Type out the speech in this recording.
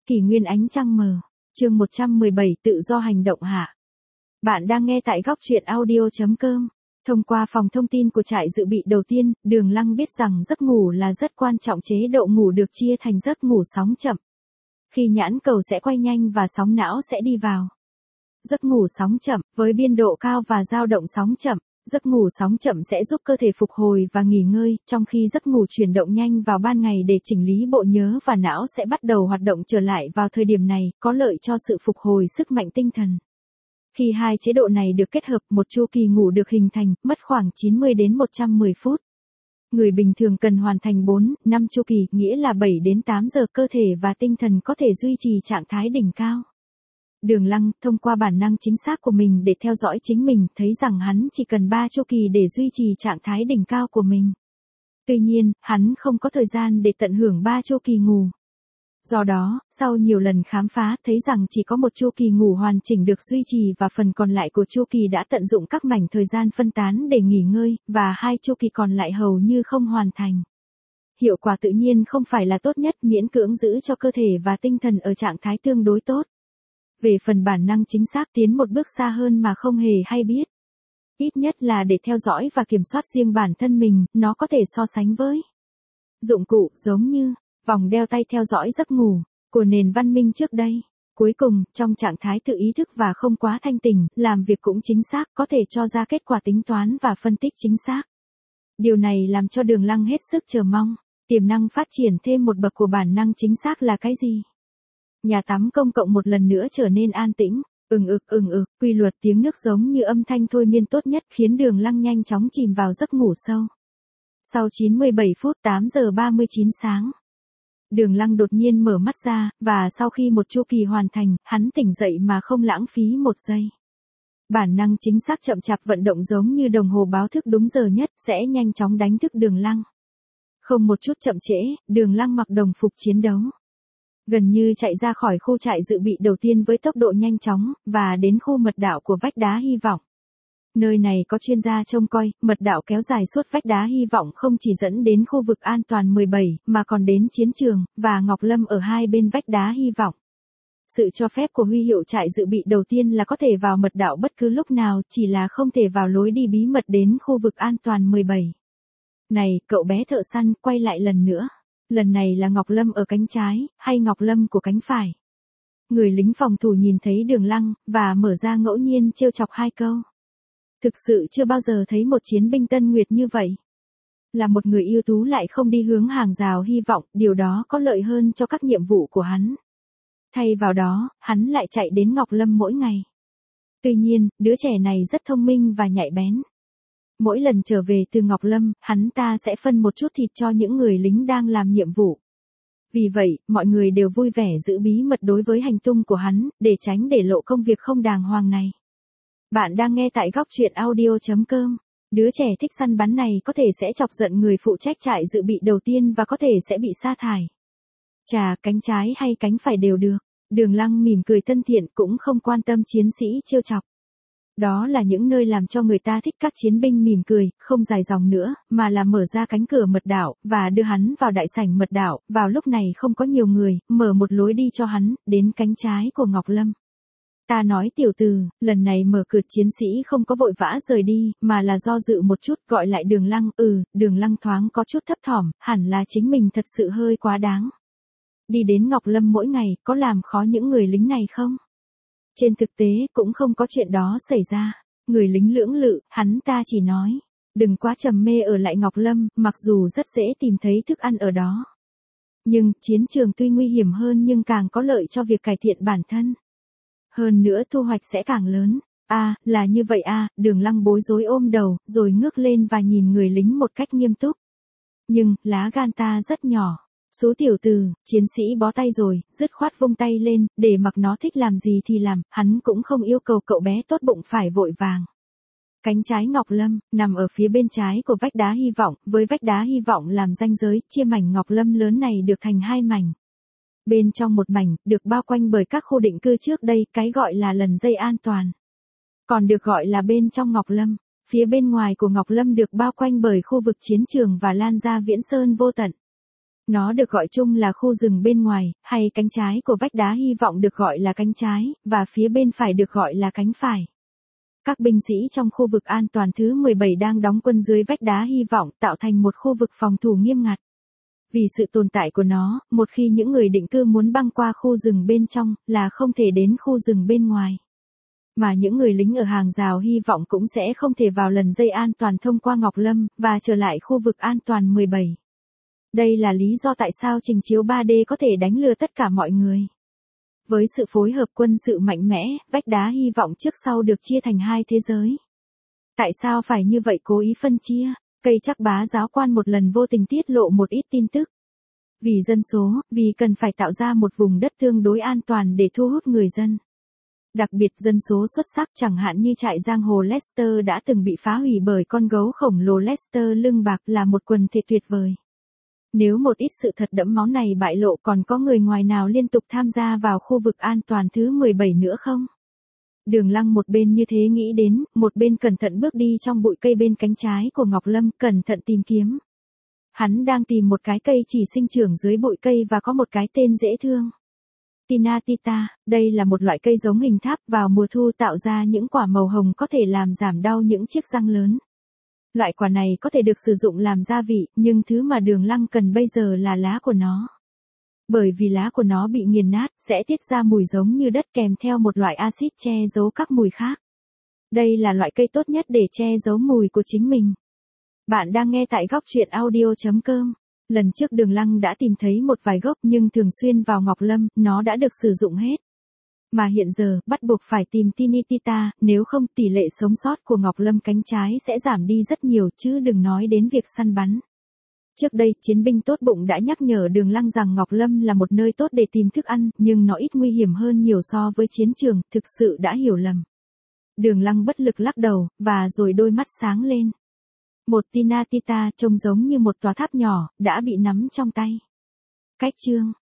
Kỷ nguyên ánh trăng mờ. Chương 117 tự do hành động hạ. Bạn đang nghe tại góc truyện audio.com. Thông qua phòng thông tin của trại dự bị đầu tiên, Đường Lăng biết rằng giấc ngủ là rất quan trọng. Chế độ ngủ được chia thành giấc ngủ sóng chậm. Khi nhãn cầu sẽ quay nhanh và sóng não sẽ đi vào. Giấc ngủ sóng chậm, với biên độ cao và dao động sóng chậm. Giấc ngủ sóng chậm sẽ giúp cơ thể phục hồi và nghỉ ngơi, trong khi giấc ngủ chuyển động nhanh vào ban ngày để chỉnh lý bộ nhớ và não sẽ bắt đầu hoạt động trở lại vào thời điểm này, có lợi cho sự phục hồi sức mạnh tinh thần. Khi hai chế độ này được kết hợp, một chu kỳ ngủ được hình thành, mất khoảng 90 đến 110 phút. Người bình thường cần hoàn thành 4, 5 chu kỳ, nghĩa là 7 đến 8 giờ cơ thể và tinh thần có thể duy trì trạng thái đỉnh cao. Đường Lăng, thông qua bản năng chính xác của mình để theo dõi chính mình, thấy rằng hắn chỉ cần 3 chu kỳ để duy trì trạng thái đỉnh cao của mình. Tuy nhiên, hắn không có thời gian để tận hưởng 3 chu kỳ ngủ. Do đó, sau nhiều lần khám phá, thấy rằng chỉ có một chu kỳ ngủ hoàn chỉnh được duy trì và phần còn lại của chu kỳ đã tận dụng các mảnh thời gian phân tán để nghỉ ngơi, và 2 chu kỳ còn lại hầu như không hoàn thành. Hiệu quả tự nhiên không phải là tốt nhất, miễn cưỡng giữ cho cơ thể và tinh thần ở trạng thái tương đối tốt. Về phần bản năng chính xác, tiến một bước xa hơn mà không hề hay biết. Ít nhất là để theo dõi và kiểm soát riêng bản thân mình, nó có thể so sánh với dụng cụ giống như vòng đeo tay theo dõi giấc ngủ của nền văn minh trước đây. Cuối cùng, trong trạng thái tự ý thức và không quá thanh tỉnh, làm việc cũng chính xác, có thể cho ra kết quả tính toán và phân tích chính xác. Điều này làm cho Đường Lăng hết sức chờ mong. Tiềm năng phát triển thêm một bậc của bản năng chính xác là cái gì? Nhà tắm công cộng một lần nữa trở nên an tĩnh. Quy luật tiếng nước giống như âm thanh thôi miên tốt nhất khiến Đường Lăng nhanh chóng chìm vào giấc ngủ sâu. Sau 97 phút 8 giờ 39 sáng, Đường Lăng đột nhiên mở mắt ra, và sau khi một chu kỳ hoàn thành, hắn tỉnh dậy mà không lãng phí một giây. Bản năng chính xác chậm chạp vận động giống như đồng hồ báo thức đúng giờ nhất, sẽ nhanh chóng đánh thức Đường Lăng. Không một chút chậm trễ, Đường Lăng mặc đồng phục chiến đấu. Gần như chạy ra khỏi khu trại dự bị đầu tiên với tốc độ nhanh chóng, và đến khu mật đạo của vách đá hy vọng. Nơi này có chuyên gia trông coi, mật đạo kéo dài suốt vách đá hy vọng không chỉ dẫn đến khu vực an toàn 17, mà còn đến chiến trường, và Ngọc Lâm ở hai bên vách đá hy vọng. Sự cho phép của huy hiệu trại dự bị đầu tiên là có thể vào mật đạo bất cứ lúc nào, chỉ là không thể vào lối đi bí mật đến khu vực an toàn 17. Này, cậu bé thợ săn, quay lại lần nữa. Lần này là Ngọc Lâm ở cánh trái, hay Ngọc Lâm của cánh phải? Người lính phòng thủ nhìn thấy Đường Lăng, và mở ra ngẫu nhiên trêu chọc 2 câu. Thực sự chưa bao giờ thấy một chiến binh Tân Nguyệt như vậy. Là một người ưu tú lại không đi hướng hàng rào hy vọng, điều đó có lợi hơn cho các nhiệm vụ của hắn. Thay vào đó, hắn lại chạy đến Ngọc Lâm mỗi ngày. Tuy nhiên, đứa trẻ này rất thông minh và nhạy bén. Mỗi lần trở về từ Ngọc Lâm, hắn ta sẽ phân một chút thịt cho những người lính đang làm nhiệm vụ. Vì vậy, mọi người đều vui vẻ giữ bí mật đối với hành tung của hắn, để tránh để lộ công việc không đàng hoàng này. Bạn đang nghe tại góc truyện audio.com. Đứa trẻ thích săn bắn này có thể sẽ chọc giận người phụ trách trại dự bị đầu tiên và có thể sẽ bị sa thải. Chà, cánh trái hay cánh phải đều được. Đường Lăng mỉm cười thân thiện, cũng không quan tâm chiến sĩ trêu chọc. Đó là những nơi làm cho người ta thích. Các chiến binh mỉm cười, không dài dòng nữa, mà là mở ra cánh cửa mật đạo, và đưa hắn vào đại sảnh mật đạo. Vào lúc này không có nhiều người, mở một lối đi cho hắn, đến cánh trái của Ngọc Lâm. Ta nói tiểu tử, lần này mở cửa. Chiến sĩ không có vội vã rời đi, mà là do dự một chút, gọi lại Đường Lăng. Đường Lăng thoáng có chút thấp thỏm, hẳn là chính mình thật sự hơi quá đáng. Đi đến Ngọc Lâm mỗi ngày, có làm khó những người lính này không? Trên thực tế, cũng không có chuyện đó xảy ra. Người lính lưỡng lự, hắn ta chỉ nói, đừng quá trầm mê ở lại Ngọc Lâm, mặc dù rất dễ tìm thấy thức ăn ở đó. Nhưng, chiến trường tuy nguy hiểm hơn nhưng càng có lợi cho việc cải thiện bản thân. Hơn nữa thu hoạch sẽ càng lớn. Là như vậy Đường Lăng bối rối ôm đầu, rồi ngước lên và nhìn người lính một cách nghiêm túc. Nhưng, lá gan ta rất nhỏ. Số tiểu tử, chiến sĩ bó tay rồi, dứt khoát vung tay lên, để mặc nó thích làm gì thì làm, hắn cũng không yêu cầu cậu bé tốt bụng phải vội vàng. Cánh trái Ngọc Lâm, nằm ở phía bên trái của vách đá hy vọng, với vách đá hy vọng làm ranh giới, chia mảnh Ngọc Lâm lớn này được thành 2 mảnh. Bên trong một mảnh, được bao quanh bởi các khu định cư trước đây, cái gọi là lần dây an toàn. Còn được gọi là bên trong Ngọc Lâm. Phía bên ngoài của Ngọc Lâm được bao quanh bởi khu vực chiến trường và lan ra viễn sơn vô tận. Nó được gọi chung là khu rừng bên ngoài, hay cánh trái của vách đá hy vọng được gọi là cánh trái, và phía bên phải được gọi là cánh phải. Các binh sĩ trong khu vực an toàn thứ 17 đang đóng quân dưới vách đá hy vọng tạo thành một khu vực phòng thủ nghiêm ngặt. Vì sự tồn tại của nó, một khi những người định cư muốn băng qua khu rừng bên trong, là không thể đến khu rừng bên ngoài. Mà những người lính ở hàng rào hy vọng cũng sẽ không thể vào lần dây an toàn thông qua Ngọc Lâm, và trở lại khu vực an toàn 17. Đây là lý do tại sao trình chiếu 3D có thể đánh lừa tất cả mọi người. Với sự phối hợp quân sự mạnh mẽ, vách đá hy vọng trước sau được chia thành hai thế giới. Tại sao phải như vậy cố ý phân chia? Cây Trắc Bá giáo quan một lần vô tình tiết lộ một ít tin tức. Vì dân số, vì cần phải tạo ra một vùng đất tương đối an toàn để thu hút người dân. Đặc biệt dân số xuất sắc chẳng hạn như trại giang hồ Lester đã từng bị phá hủy bởi con gấu khổng lồ Lester lưng bạc là một quần thể tuyệt vời. Nếu một ít sự thật đẫm máu này bại lộ còn có người ngoài nào liên tục tham gia vào khu vực an toàn thứ 17 nữa không? Đường Lăng một bên như thế nghĩ đến, một bên cẩn thận bước đi trong bụi cây bên cánh trái của Ngọc Lâm, cẩn thận tìm kiếm. Hắn đang tìm một cái cây chỉ sinh trưởng dưới bụi cây và có một cái tên dễ thương. Tinatita, đây là một loại cây giống hình tháp vào mùa thu tạo ra những quả màu hồng có thể làm giảm đau những chiếc răng lớn. Loại quả này có thể được sử dụng làm gia vị, nhưng thứ mà Đường Lăng cần bây giờ là lá của nó. Bởi vì lá của nó bị nghiền nát, sẽ tiết ra mùi giống như đất kèm theo một loại axit che giấu các mùi khác. Đây là loại cây tốt nhất để che giấu mùi của chính mình. Bạn đang nghe tại góc truyện audio.com. Lần trước Đường Lăng đã tìm thấy một vài gốc nhưng thường xuyên vào Ngọc Lâm, nó đã được sử dụng hết. Mà hiện giờ, bắt buộc phải tìm Tinitita, nếu không tỷ lệ sống sót của Ngọc Lâm cánh trái sẽ giảm đi rất nhiều chứ đừng nói đến việc săn bắn. Trước đây, chiến binh tốt bụng đã nhắc nhở Đường Lăng rằng Ngọc Lâm là một nơi tốt để tìm thức ăn, nhưng nó ít nguy hiểm hơn nhiều so với chiến trường, thực sự đã hiểu lầm. Đường Lăng bất lực lắc đầu, và rồi đôi mắt sáng lên. Một Tinatita trông giống như một tòa tháp nhỏ, đã bị nắm trong tay. Cách chương